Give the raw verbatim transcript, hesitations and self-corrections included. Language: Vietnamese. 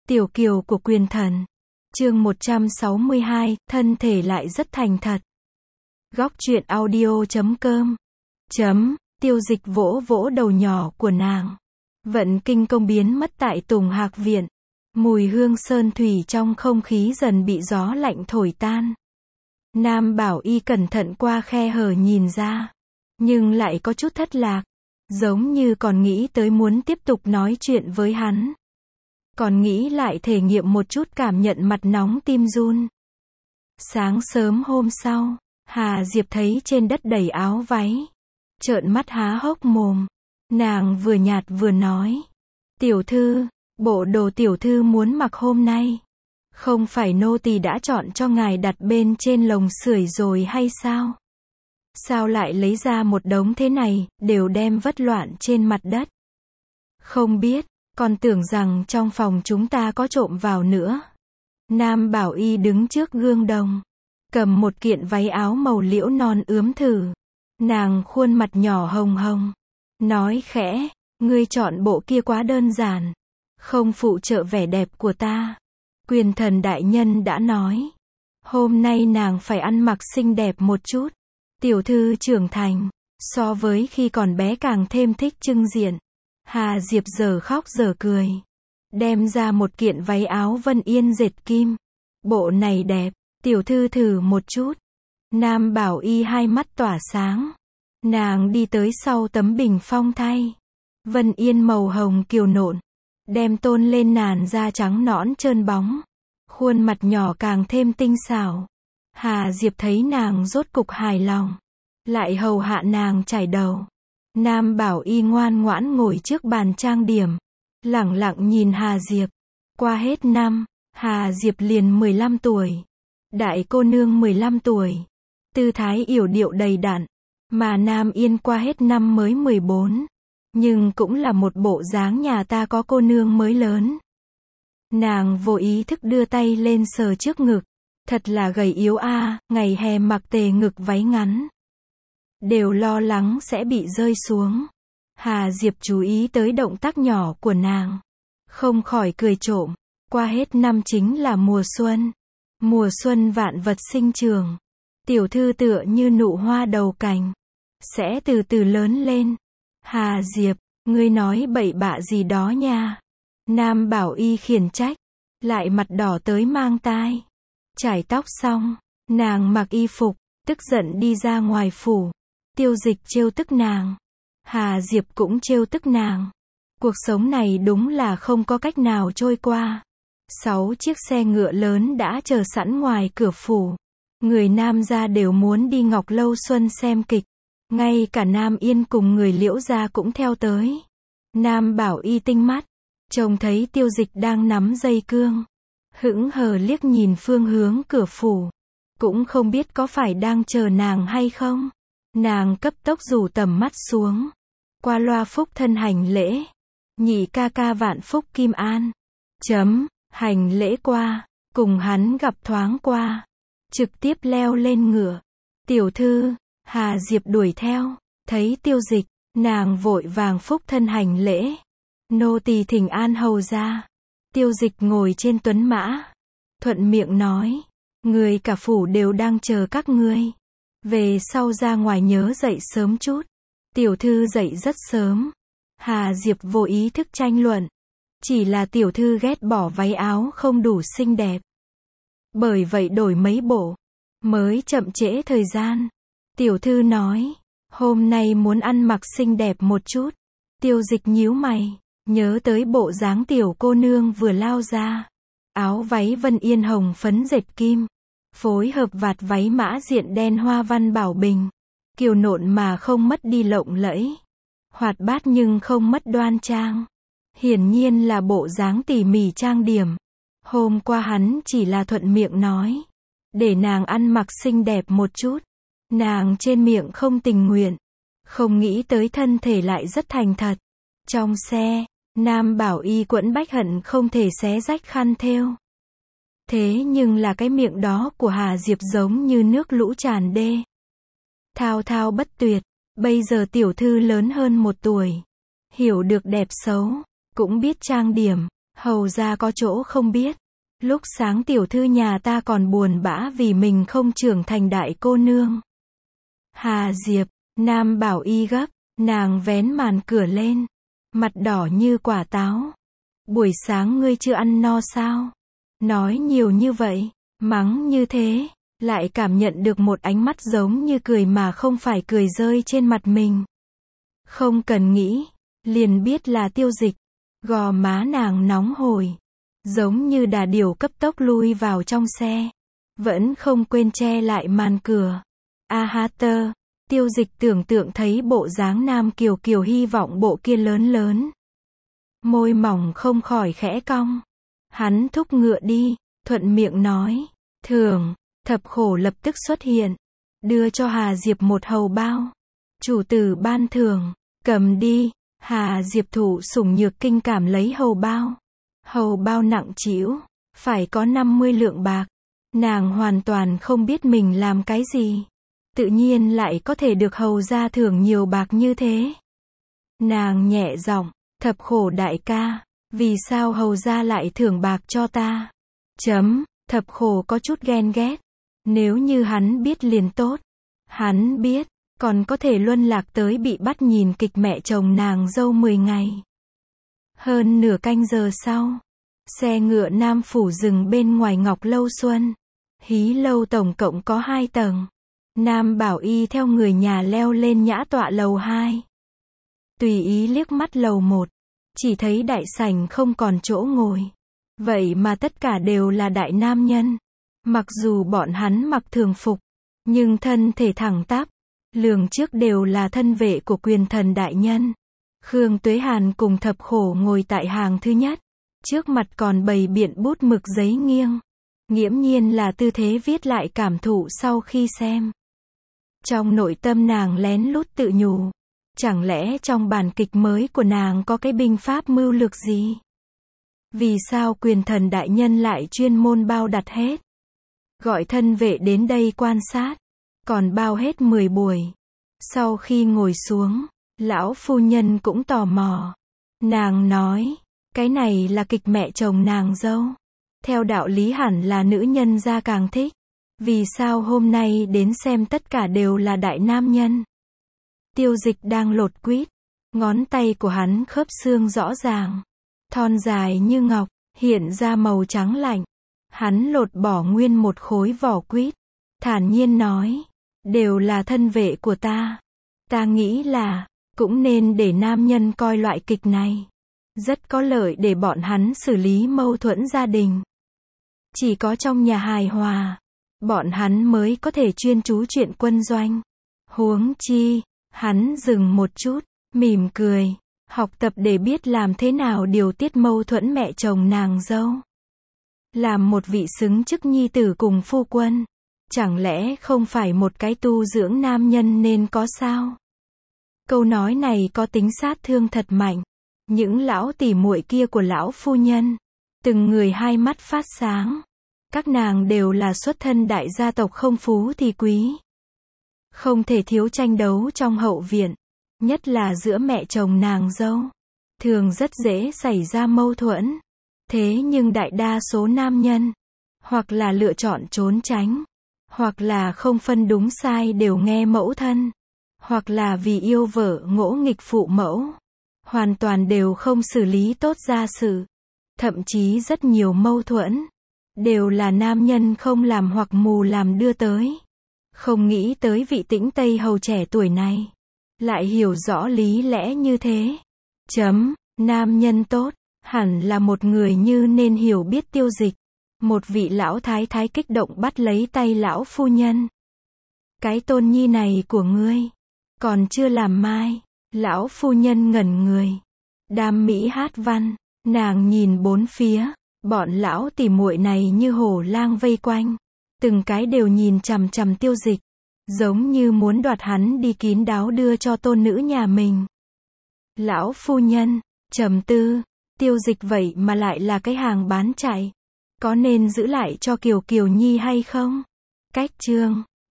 Tiểu kiều của quyền thần. Chương một trăm sáu mươi hai, thân thể lại rất thành thật. Góc truyện audio chấm com. Chấm, Tiêu Dịch vỗ vỗ đầu nhỏ của nàng. Vận kinh công biến mất tại Tùng Hạc Viện. Mùi hương sơn thủy trong không khí dần bị gió lạnh thổi tan. Nam Bảo Y cẩn thận qua khe hở nhìn ra. Nhưng lại có chút thất lạc. Giống như còn nghĩ tới muốn tiếp tục nói chuyện với hắn. Còn nghĩ lại thể nghiệm một chút cảm nhận mặt nóng tim run. Sáng sớm hôm sau, Hà Diệp thấy trên đất đầy áo váy. Trợn mắt há hốc mồm. Nàng vừa nhạt vừa nói. Tiểu thư, bộ đồ tiểu thư muốn mặc hôm nay. Không phải nô tỳ đã chọn cho ngài đặt bên trên lồng sưởi rồi hay sao? Sao lại lấy ra một đống thế này, đều đem vất loạn trên mặt đất? Không biết, còn tưởng rằng trong phòng chúng ta có trộm vào nữa. Nam Bảo Y đứng trước gương đồng. Cầm một kiện váy áo màu liễu non ướm thử. Nàng khuôn mặt nhỏ hồng hồng. Nói khẽ, ngươi chọn bộ kia quá đơn giản. Không phụ trợ vẻ đẹp của ta. Quyền thần đại nhân đã nói. Hôm nay nàng phải ăn mặc xinh đẹp một chút. Tiểu thư trưởng thành. So với khi còn bé càng thêm thích trưng diện. Hà Diệp giờ khóc giờ cười. Đem ra một kiện váy áo Vân Yên dệt kim. Bộ này đẹp. Tiểu thư thử một chút. Nam Bảo Y hai mắt tỏa sáng. Nàng đi tới sau tấm bình phong thay. Vân Yên màu hồng kiều nộn. Đem tôn lên làn da trắng nõn trơn bóng. Khuôn mặt nhỏ càng thêm tinh xảo. Hà Diệp thấy nàng rốt cục hài lòng. Lại hầu hạ nàng chải đầu. Nam Bảo Y ngoan ngoãn ngồi trước bàn trang điểm. Lẳng lặng nhìn Hà Diệp. Qua hết năm, Hà Diệp liền mười lăm tuổi. Đại cô nương mười lăm tuổi. Tư thái yểu điệu đầy đặn. Mà Nam Yên qua hết năm mới mười bốn. Nhưng cũng là một bộ dáng nhà ta có cô nương mới lớn. Nàng vô ý thức đưa tay lên sờ trước ngực. Thật là gầy yếu a, à, ngày hè mặc tề ngực váy ngắn. Đều lo lắng sẽ bị rơi xuống. Hà Diệp chú ý tới động tác nhỏ của nàng. Không khỏi cười trộm. Qua hết năm chính là mùa xuân. Mùa xuân vạn vật sinh trường. Tiểu thư tựa như nụ hoa đầu cành. Sẽ từ từ lớn lên. Hà Diệp, ngươi nói bậy bạ gì đó nha. Nam Bảo Y khiển trách. Lại mặt đỏ tới mang tai. Chải tóc xong, nàng mặc y phục, tức giận đi ra ngoài phủ. Tiêu Dịch trêu tức nàng. Hà Diệp cũng trêu tức nàng. Cuộc sống này đúng là không có cách nào trôi qua. Sáu chiếc xe ngựa lớn đã chờ sẵn ngoài cửa phủ. Người Nam gia đều muốn đi Ngọc Lâu Xuân xem kịch. Ngay cả Nam Yên cùng người Liễu gia cũng theo tới. Nam Bảo Y tinh mắt. Trông thấy Tiêu Dịch đang nắm dây cương. Hững hờ liếc nhìn phương hướng cửa phủ. Cũng không biết có phải đang chờ nàng hay không. Nàng cấp tốc rủ tầm mắt xuống. Qua loa phúc thân hành lễ. Nhị ca ca vạn phúc kim an. Chấm, hành lễ qua. Cùng hắn gặp thoáng qua. Trực tiếp leo lên ngựa. Tiểu thư, Hà Diệp đuổi theo. Thấy Tiêu Dịch, nàng vội vàng phúc thân hành lễ. Nô tỳ thỉnh an hầu ra. Tiêu Dịch ngồi trên tuấn mã. Thuận miệng nói. Người cả phủ đều đang chờ các ngươi. Về sau ra ngoài nhớ dậy sớm chút. Tiểu thư dậy rất sớm. Hà Diệp vô ý thức tranh luận. Chỉ là tiểu thư ghét bỏ váy áo không đủ xinh đẹp. Bởi vậy đổi mấy bộ. Mới chậm trễ thời gian. Tiểu thư nói. Hôm nay muốn ăn mặc xinh đẹp một chút. Tiêu Dịch nhíu mày. Nhớ tới bộ dáng tiểu cô nương vừa lao ra. Áo váy Vân Yên hồng phấn dệt kim. Phối hợp vạt váy mã diện đen hoa văn bảo bình. Kiều nộn mà không mất đi lộng lẫy. Hoạt bát nhưng không mất đoan trang. Hiển nhiên là bộ dáng tỉ mỉ trang điểm. Hôm qua hắn chỉ là thuận miệng nói. Để nàng ăn mặc xinh đẹp một chút. Nàng trên miệng không tình nguyện. Không nghĩ tới thân thể lại rất thành thật. Trong xe, Nam Bảo Y quẫn bách hận không thể xé rách khăn thêu. Thế nhưng là cái miệng đó của Hà Diệp giống như nước lũ tràn đê. Thao thao bất tuyệt. Bây giờ tiểu thư lớn hơn một tuổi. Hiểu được đẹp xấu. Cũng biết trang điểm. Hầu ra có chỗ không biết. Lúc sáng tiểu thư nhà ta còn buồn bã vì mình không trưởng thành đại cô nương. Hà Diệp, Nam Bảo Y gấp, nàng vén màn cửa lên. Mặt đỏ như quả táo. Buổi sáng ngươi chưa ăn no sao? Nói nhiều như vậy, mắng như thế, lại cảm nhận được một ánh mắt giống như cười mà không phải cười rơi trên mặt mình. Không cần nghĩ, liền biết là Tiêu Dịch. Gò má nàng nóng hổi, giống như đà điểu cấp tốc lui vào trong xe. Vẫn không quên che lại màn cửa. A ha tơ, Tiêu Dịch tưởng tượng thấy bộ dáng Nam Kiều Kiều hy vọng bộ kia lớn lớn. Môi mỏng không khỏi khẽ cong. Hắn thúc ngựa đi, thuận miệng nói. Thường, Thập Khổ lập tức xuất hiện. Đưa cho Hà Diệp một hầu bao. Chủ tử ban thưởng, cầm đi. Hà Diệp thụ sủng nhược kinh cảm lấy hầu bao. Hầu bao nặng trĩu, phải có năm mươi lượng bạc. Nàng hoàn toàn không biết mình làm cái gì. Tự nhiên lại có thể được hầu ra thưởng nhiều bạc như thế. Nàng nhẹ giọng, Thập Khổ đại ca, vì sao hầu ra lại thưởng bạc cho ta? Chấm, Thập Khổ có chút ghen ghét. Nếu như hắn biết liền tốt. Hắn biết, còn có thể luân lạc tới bị bắt nhìn kịch mẹ chồng nàng dâu mười ngày. Hơn nửa canh giờ sau, xe ngựa Nam Phủ dừng bên ngoài Ngọc Lâu Xuân. Hí lâu tổng cộng có hai tầng. Nam Bảo Y theo người nhà leo lên nhã tọa lầu hai. Tùy ý liếc mắt lầu một, chỉ thấy đại sảnh không còn chỗ ngồi. Vậy mà tất cả đều là đại nam nhân. Mặc dù bọn hắn mặc thường phục, nhưng thân thể thẳng tắp. Lường trước đều là thân vệ của quyền thần đại nhân. Khương Tuế Hàn cùng Thập Khổ ngồi tại hàng thứ nhất. Trước mặt còn bày biện bút mực giấy nghiêng. Nghiễm nhiên là tư thế viết lại cảm thụ sau khi xem. Trong nội tâm nàng lén lút tự nhủ. Chẳng lẽ trong bản kịch mới của nàng có cái binh pháp mưu lược gì? Vì sao quyền thần đại nhân lại chuyên môn bao đặt hết? Gọi thân vệ đến đây quan sát. Còn bao hết mười buổi. Sau khi ngồi xuống, lão phu nhân cũng tò mò. Nàng nói, cái này là kịch mẹ chồng nàng dâu. Theo đạo lý hẳn là nữ nhân gia càng thích. Vì sao hôm nay đến xem tất cả đều là đại nam nhân? Tiêu Dịch đang lột quýt. Ngón tay của hắn khớp xương rõ ràng. Thon dài như ngọc, hiện ra màu trắng lạnh. Hắn lột bỏ nguyên một khối vỏ quýt. Thản nhiên nói, đều là thân vệ của ta. Ta nghĩ là, cũng nên để nam nhân coi loại kịch này. Rất có lợi để bọn hắn xử lý mâu thuẫn gia đình. Chỉ có trong nhà hài hòa, bọn hắn mới có thể chuyên chú chuyện quân doanh. Huống chi, hắn dừng một chút, mỉm cười, học tập để biết làm thế nào điều tiết mâu thuẫn mẹ chồng nàng dâu. Làm một vị xứng chức nhi tử cùng phu quân. Chẳng lẽ không phải một cái tu dưỡng nam nhân nên có sao? Câu nói này có tính sát thương thật mạnh. Những lão tỉ muội kia của lão phu nhân, từng người hai mắt phát sáng. Các nàng đều là xuất thân đại gia tộc không phú thì quý. Không thể thiếu tranh đấu trong hậu viện, nhất là giữa mẹ chồng nàng dâu. Thường rất dễ xảy ra mâu thuẫn. Thế nhưng đại đa số nam nhân, hoặc là lựa chọn trốn tránh, hoặc là không phân đúng sai đều nghe mẫu thân, hoặc là vì yêu vợ ngỗ nghịch phụ mẫu, hoàn toàn đều không xử lý tốt gia sự. Thậm chí rất nhiều mâu thuẫn, đều là nam nhân không làm hoặc mù làm đưa tới. Không nghĩ tới vị Tĩnh Tây hầu trẻ tuổi này, lại hiểu rõ lý lẽ như thế. Chấm, nam nhân tốt, hẳn là một người như nên hiểu biết Tiêu Dịch. Một vị lão thái thái kích động bắt lấy tay lão phu nhân. Cái tôn nhi này của ngươi, còn chưa làm mai. Lão phu nhân ngẩn người. Đam mỹ hát văn, nàng nhìn bốn phía, bọn lão tỉ muội này như hổ lang vây quanh. Từng cái đều nhìn chằm chằm Tiêu Dịch, giống như muốn đoạt hắn đi kín đáo đưa cho tôn nữ nhà mình. Lão phu nhân, trầm tư, Tiêu Dịch vậy mà lại là cái hàng bán chạy. Có nên giữ lại cho Kiều Kiều Nhi hay không? Cách chương